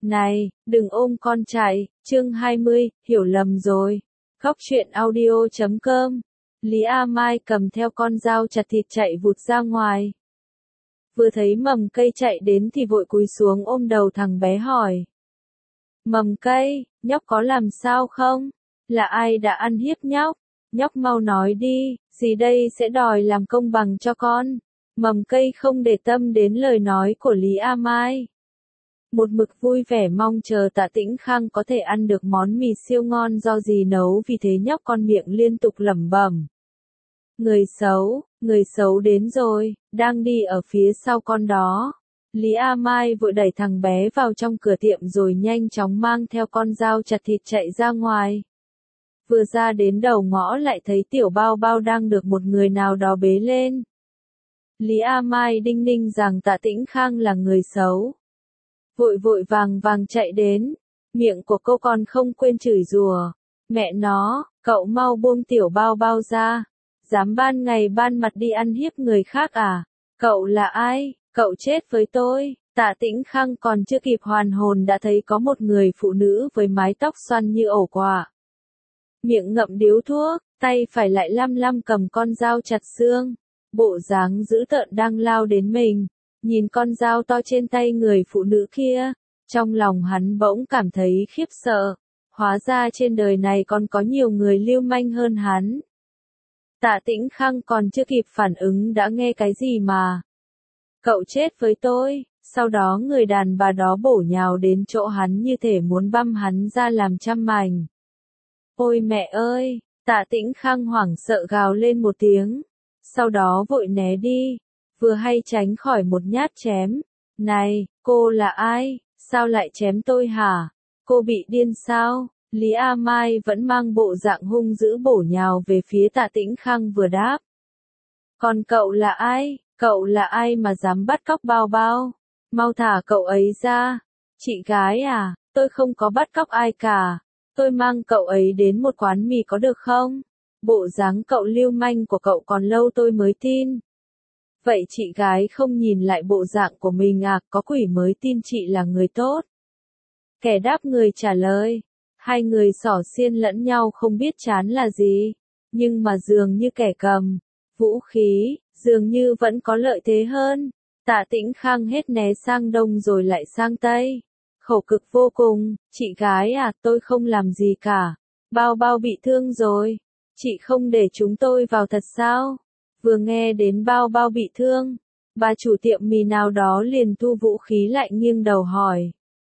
Này, đừng ôm con chạy, chương 20, hiểu lầm rồi. Góc truyện audio.com. Lý A Mai cầm theo con dao chặt thịt chạy vụt ra ngoài. Vừa thấy mầm cây chạy đến thì vội cúi xuống ôm đầu thằng bé hỏi. Mầm cây, nhóc có làm sao không? Là ai đã ăn hiếp nhóc? Nhóc mau nói đi, dì đây sẽ đòi làm công bằng cho con. Mầm cây không để tâm đến lời nói của Lý A Mai. Một mực vui vẻ mong chờ Tạ Tĩnh Khang có thể ăn được món mì siêu ngon do dì nấu, vì thế nhóc con miệng liên tục lẩm bẩm. Người xấu đến rồi, đang đi ở phía sau con đó. Lý A Mai vội đẩy thằng bé vào trong cửa tiệm rồi nhanh chóng mang theo con dao chặt thịt chạy ra ngoài. Vừa ra đến đầu ngõ lại thấy Tiểu Bao Bao đang được một người nào đó bế lên. Lý A Mai đinh ninh rằng Tạ Tĩnh Khang là người xấu. Vội vội vàng vàng chạy đến, miệng của cô còn không quên chửi rủa. Mẹ nó, cậu mau buông Tiểu Bao Bao ra. Dám ban ngày ban mặt đi ăn hiếp người khác à? Cậu là ai? Cậu chết với tôi. Tạ Tĩnh Khang còn chưa kịp hoàn hồn đã thấy có một người phụ nữ với mái tóc xoăn như ổ quả. Miệng ngậm điếu thuốc, tay phải lại lăm lăm cầm con dao chặt xương. Bộ dáng dữ tợn đang lao đến mình. Nhìn con dao to trên tay người phụ nữ kia, trong lòng hắn bỗng cảm thấy khiếp sợ. Hóa ra trên đời này còn có nhiều người lưu manh hơn hắn. Tạ Tĩnh Khang còn chưa kịp phản ứng đã nghe cái gì mà. Cậu chết với tôi, sau đó người đàn bà đó bổ nhào đến chỗ hắn như thể muốn băm hắn ra làm trăm mảnh. Ôi mẹ ơi, Tạ Tĩnh Khang hoảng sợ gào lên một tiếng, sau đó vội né đi, vừa hay tránh khỏi một nhát chém. Này, cô là ai, sao lại chém tôi hả? Cô bị điên sao? Lý A Mai vẫn mang bộ dạng hung dữ bổ nhào về phía Tạ Tĩnh Khang vừa đáp. Còn cậu là ai? Cậu là ai mà dám bắt cóc Bao Bao? Mau thả cậu ấy ra. Chị gái à, tôi không có bắt cóc ai cả. Tôi mang cậu ấy đến một quán mì có được không? Bộ dáng cậu lưu manh của cậu còn lâu tôi mới tin. Vậy chị gái không nhìn lại bộ dạng của mình à, có quỷ mới tin chị là người tốt. Kẻ đáp người trả lời. Hai người xỏ xiên lẫn nhau không biết chán là gì, nhưng mà dường như kẻ cầm vũ khí, dường như vẫn có lợi thế hơn. Tạ Tĩnh Khang hết né sang đông rồi lại sang tây. Khổ cực vô cùng, chị gái à, tôi không làm gì cả. Bao Bao bị thương rồi. Chị không để chúng tôi vào thật sao? Vừa nghe đến Bao Bao bị thương, bà chủ tiệm mì nào đó liền thu vũ khí lại nghiêng đầu hỏi.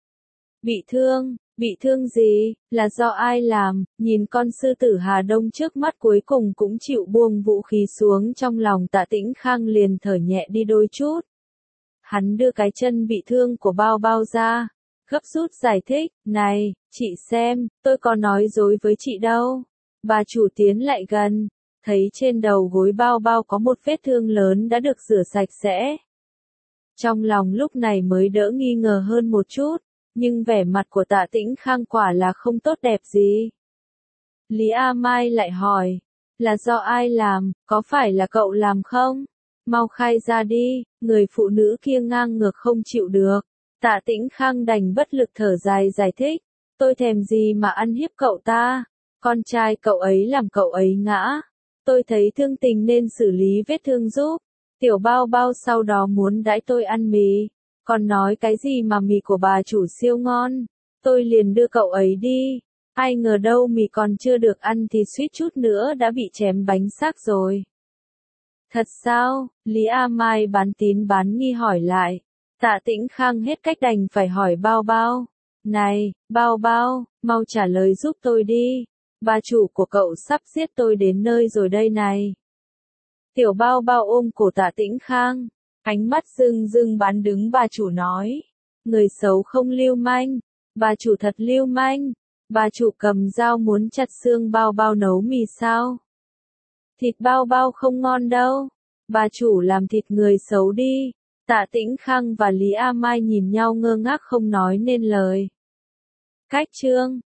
Bị thương gì, là do ai làm? Nhìn con sư tử Hà Đông trước mắt cuối cùng cũng chịu buông vũ khí xuống, trong lòng Tạ Tĩnh Khang liền thở nhẹ đi đôi chút. Hắn đưa cái chân bị thương của Bao Bao ra, gấp rút giải thích, này, chị xem, tôi có nói dối với chị đâu. Bà chủ tiến lại gần, thấy trên đầu gối Bao Bao có một vết thương lớn đã được rửa sạch sẽ. Trong lòng lúc này mới đỡ nghi ngờ hơn một chút. Nhưng vẻ mặt của Tạ Tĩnh Khang quả là không tốt đẹp gì. Lý A Mai lại hỏi, là do ai làm, có phải là cậu làm không? Mau khai ra đi, người phụ nữ kia ngang ngược không chịu được. Tạ Tĩnh Khang đành bất lực thở dài giải thích, tôi thèm gì mà ăn hiếp cậu ta, con trai cậu ấy làm cậu ấy ngã. Tôi thấy thương tình nên xử lý vết thương giúp. Tiểu Bao Bao sau đó muốn đãi tôi ăn mì. Còn nói cái gì mà mì của bà chủ siêu ngon, tôi liền đưa cậu ấy đi. Ai ngờ đâu mì còn chưa được ăn thì suýt chút nữa đã bị chém bánh xác rồi. Thật sao? Lý A Mai bán tín bán nghi hỏi lại. Tạ Tĩnh Khang hết cách đành phải hỏi Bao Bao. Này, Bao Bao, mau trả lời giúp tôi đi. Bà chủ của cậu sắp giết tôi đến nơi rồi đây này. Tiểu Bao Bao ôm cổ Tạ Tĩnh Khang. Ánh mắt rưng rưng bán đứng bà chủ nói. Người xấu không lưu manh. Bà chủ thật lưu manh. Bà chủ cầm dao muốn chặt xương Bao Bao nấu mì sao? Thịt Bao Bao không ngon đâu. Bà chủ làm thịt người xấu đi. Tạ Tĩnh Khang và Lý A Mai nhìn nhau ngơ ngác không nói nên lời. Cách chương